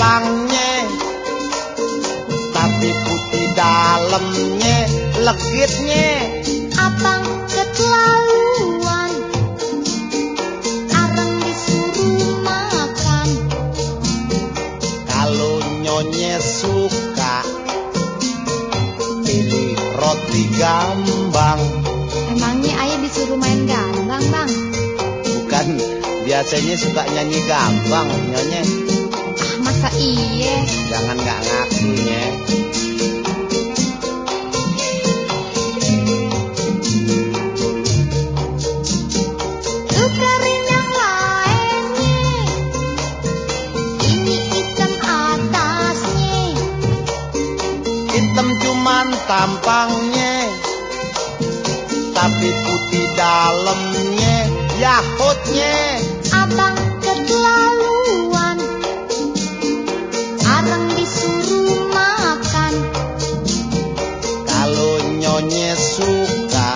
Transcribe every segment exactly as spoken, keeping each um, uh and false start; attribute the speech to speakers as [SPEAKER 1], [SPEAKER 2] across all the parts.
[SPEAKER 1] tampangnya, tapi putih dalamnya, legitnya.
[SPEAKER 2] Abang keterlaluan, arang disuruh makan.
[SPEAKER 1] Kalau nyonya suka, pilih roti gambang.
[SPEAKER 2] Emangnya ayah disuruh main gambang, Bang?
[SPEAKER 1] Bukan, biasanya suka nyanyi gambang nyonya.
[SPEAKER 2] Ah, masa iye?
[SPEAKER 1] Jangan gak ngakunya.
[SPEAKER 2] Tukerin yang lainnya, ini hitam atasnya.
[SPEAKER 1] Hitam cuman tampangnya, tapi putih dalamnya, yahutnya.
[SPEAKER 2] Abang keterlaluan, arang disuruh makan.
[SPEAKER 1] Kalau nyonya suka,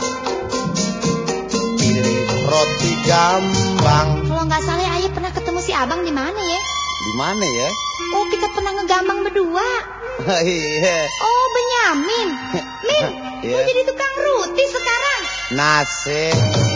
[SPEAKER 1] pilih roti gambang.
[SPEAKER 2] Kalau nggak salah ayah pernah ketemu si abang di mana ya?
[SPEAKER 1] Di mana ya?
[SPEAKER 2] Oh, kita pernah ngegambang berdua.
[SPEAKER 1] Iya.
[SPEAKER 2] Oh, Benyamin. Min,
[SPEAKER 1] Iya.
[SPEAKER 2] mau jadi tukang roti sekarang.
[SPEAKER 1] Nasi.